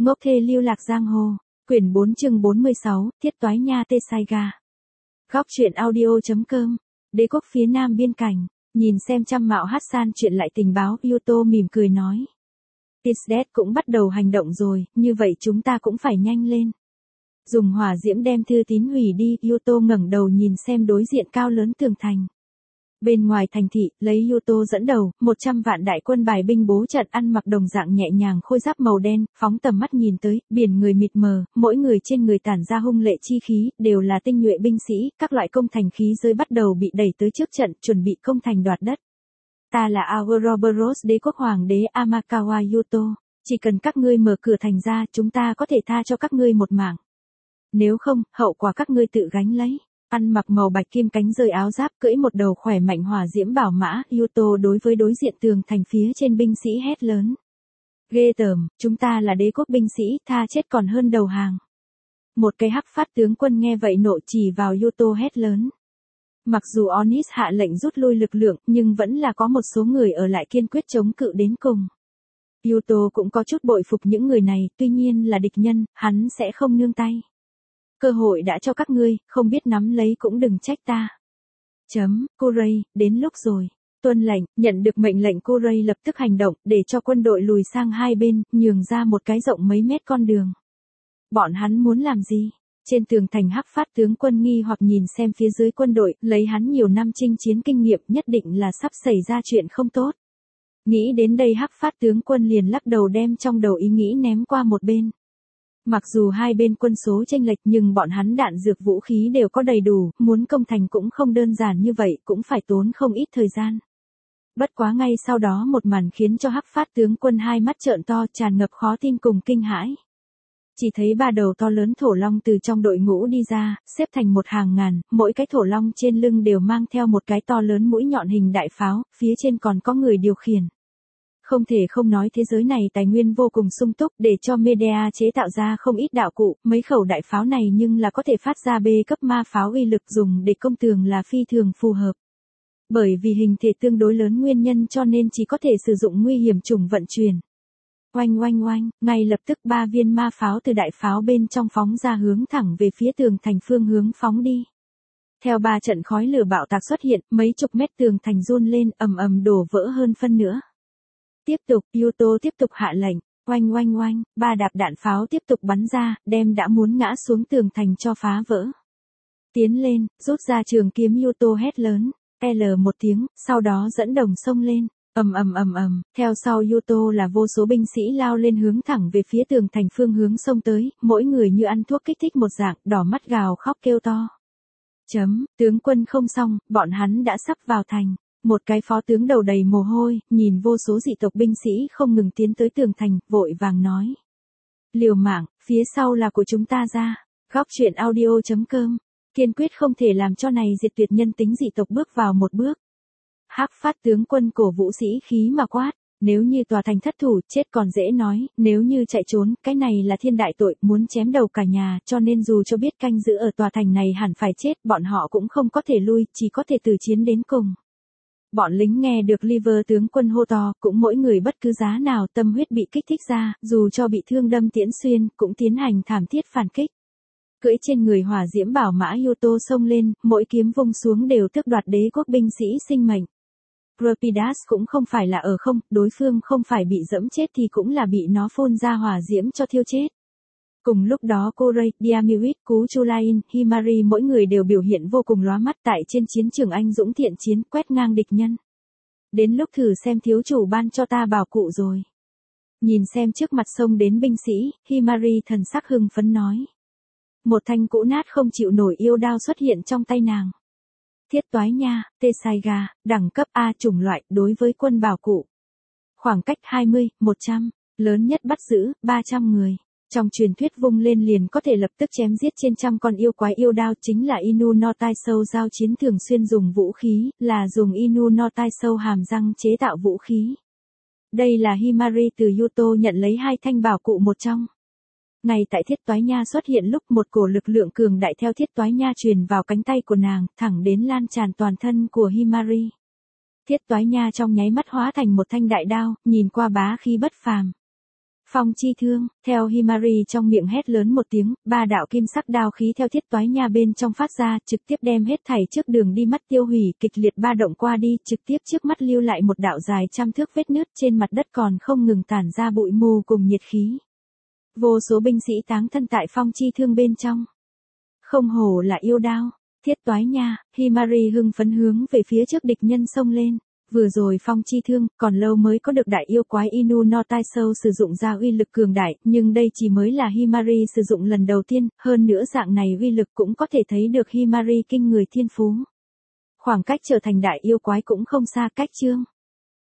Ngốc thê lưu lạc giang hồ. Quyển 4 chương 46, Thiết Toái Nha Tê Sai Ga. Góc truyện audio.com. Đế quốc phía nam biên cảnh. Nhìn xem trăm mạo Hassan chuyện lại tình báo, Yuto mỉm cười nói. Tisdet cũng bắt đầu hành động rồi, như vậy chúng ta cũng phải nhanh lên. Dùng hỏa diễm đem thư tín hủy đi, Yuto ngẩng đầu nhìn xem đối diện cao lớn tường thành. Bên ngoài thành thị, lấy Yuto dẫn đầu, 100 vạn đại quân bài binh bố trận ăn mặc đồng dạng nhẹ nhàng khôi giáp màu đen, phóng tầm mắt nhìn tới, biển người mịt mờ, mỗi người trên người tản ra hung lệ chi khí, đều là tinh nhuệ binh sĩ, các loại công thành khí giới bắt đầu bị đẩy tới trước trận, chuẩn bị công thành đoạt đất. Ta là Ouroboros đế quốc hoàng đế Amakawa Yuto, chỉ cần các ngươi mở cửa thành ra, chúng ta có thể tha cho các ngươi một mạng. Nếu không, hậu quả các ngươi tự gánh lấy. Ăn mặc màu bạch kim cánh rơi áo giáp cưỡi một đầu khỏe mạnh hỏa diễm bảo mã, Yuto đối với đối diện tường thành phía trên binh sĩ hét lớn. Ghê tởm, chúng ta là đế quốc binh sĩ, tha chết còn hơn đầu hàng. Một cái hắc phát tướng quân nghe vậy nộ chỉ vào Yuto hét lớn. Mặc dù Onis hạ lệnh rút lui lực lượng, nhưng vẫn là có một số người ở lại kiên quyết chống cự đến cùng. Yuto cũng có chút bội phục những người này, tuy nhiên là địch nhân, hắn sẽ không nương tay. Cơ hội đã cho các ngươi, không biết nắm lấy cũng đừng trách ta. Kuray, đến lúc rồi. Tuân lệnh, nhận được mệnh lệnh Kuray lập tức hành động, để cho quân đội lùi sang hai bên, nhường ra một cái rộng mấy mét con đường. Bọn hắn muốn làm gì? Trên tường thành hắc phát tướng quân nghi hoặc nhìn xem phía dưới quân đội, lấy hắn nhiều năm chinh chiến kinh nghiệm nhất định là sắp xảy ra chuyện không tốt. Nghĩ đến đây hắc phát tướng quân liền lắc đầu đem trong đầu ý nghĩ ném qua một bên. Mặc dù hai bên quân số chênh lệch nhưng bọn hắn đạn dược vũ khí đều có đầy đủ, muốn công thành cũng không đơn giản như vậy, cũng phải tốn không ít thời gian. Bất quá ngay sau đó một màn khiến cho hắc phát tướng quân hai mắt trợn to tràn ngập khó tin cùng kinh hãi. Chỉ thấy ba đầu to lớn thổ long từ trong đội ngũ đi ra, xếp thành một hàng ngàn, mỗi cái thổ long trên lưng đều mang theo một cái to lớn mũi nhọn hình đại pháo, phía trên còn có người điều khiển. Không thể không nói thế giới này tài nguyên vô cùng sung túc để cho Medea chế tạo ra không ít đạo cụ, mấy khẩu đại pháo này nhưng là có thể phát ra B cấp ma pháo uy lực dùng để công tường là phi thường phù hợp. Bởi vì hình thể tương đối lớn nguyên nhân cho nên chỉ có thể sử dụng nguy hiểm chủng vận chuyển. Oanh oanh oanh, ngay lập tức 3 viên ma pháo từ đại pháo bên trong phóng ra hướng thẳng về phía tường thành phương hướng phóng đi. Theo 3 trận khói lửa bạo tạc xuất hiện, mấy chục mét tường thành run lên, ầm ầm đổ vỡ hơn phân nữa. Tiếp tục, Yuto tiếp tục hạ lệnh, oanh oanh oanh, 3 đạp đạn pháo tiếp tục bắn ra, đem đã muốn ngã xuống tường thành cho phá vỡ. Tiến lên, rút ra trường kiếm Yuto hét lớn, L một tiếng, sau đó dẫn đồng xông lên, ầm, theo sau Yuto là vô số binh sĩ lao lên hướng thẳng về phía tường thành phương hướng xông tới, mỗi người như ăn thuốc kích thích một dạng, đỏ mắt gào khóc kêu to. Tướng quân không xong, bọn hắn đã sắp vào thành. Một cái phó tướng đầu đầy mồ hôi, nhìn vô số dị tộc binh sĩ không ngừng tiến tới tường thành, vội vàng nói. Liều mạng, phía sau là của chúng ta ra. Góc truyện audio.com. Kiên quyết không thể làm cho này diệt tuyệt nhân tính dị tộc bước vào một bước. Hắc phát tướng quân cổ vũ sĩ khí mà quát. Nếu như tòa thành thất thủ, chết còn dễ nói, nếu như chạy trốn, cái này là thiên đại tội, muốn chém đầu cả nhà, cho nên dù cho biết canh giữ ở tòa thành này hẳn phải chết, bọn họ cũng không có thể lui, chỉ có thể từ chiến đến cùng. Bọn lính nghe được Liver tướng quân hô to, cũng mỗi người bất cứ giá nào tâm huyết bị kích thích ra, dù cho bị thương đâm tiễn xuyên, cũng tiến hành thảm thiết phản kích. Cưỡi trên người hỏa diễm bảo mã Yuto xông lên, mỗi kiếm vung xuống đều tước đoạt đế quốc binh sĩ sinh mệnh. Rapidas cũng không phải là ở không, đối phương không phải bị dẫm chết thì cũng là bị nó phun ra hỏa diễm cho thiêu chết. Cùng lúc đó Kuray, Diamiwit, Kuchulain, Himari mỗi người đều biểu hiện vô cùng lóa mắt tại trên chiến trường anh dũng thiện chiến quét ngang địch nhân. Đến lúc thử xem thiếu chủ ban cho ta bảo cụ rồi. Nhìn xem trước mặt sông đến binh sĩ, Himari thần sắc hưng phấn nói. Một thanh cũ nát không chịu nổi yêu đao xuất hiện trong tay nàng. Thiết Toái Nha, Tê Sai Ga, đẳng cấp A chủng loại đối với quân bảo cụ. Khoảng cách 20, 100, lớn nhất bắt giữ, 300 người. Trong truyền thuyết vung lên liền có thể lập tức chém giết trên trăm con yêu quái yêu đao chính là Inu no Taisou giao chiến thường xuyên dùng vũ khí, là dùng Inu no Taisou hàm răng chế tạo vũ khí. Đây là Himari từ Yuto nhận lấy 2 thanh bảo cụ một trong. Ngay tại Thiết Toái Nha xuất hiện lúc một cổ lực lượng cường đại theo Thiết Toái Nha truyền vào cánh tay của nàng, thẳng đến lan tràn toàn thân của Himari. Thiết Toái Nha trong nháy mắt hóa thành một thanh đại đao, nhìn qua bá khí bất phàm. Phong chi thương, theo Himari trong miệng hét lớn một tiếng, ba đạo kim sắc đao khí theo thiết toái nha bên trong phát ra, trực tiếp đem hết thảy trước đường đi mắt tiêu hủy, kịch liệt ba động qua đi, trực tiếp trước mắt lưu lại một đạo dài trăm thước vết nứt, trên mặt đất còn không ngừng tản ra bụi mù cùng nhiệt khí. Vô số binh sĩ táng thân tại phong chi thương bên trong. Không hổ là yêu đao, thiết toái nha, Himari hưng phấn hướng về phía trước địch nhân xông lên. Vừa rồi phong chi thương, còn lâu mới có được đại yêu quái Inu no Taisou sử dụng ra uy lực cường đại, nhưng đây chỉ mới là Himari sử dụng lần đầu tiên, hơn nữa dạng này uy lực cũng có thể thấy được Himari kinh người thiên phú. Khoảng cách trở thành đại yêu quái cũng không xa, cách chương.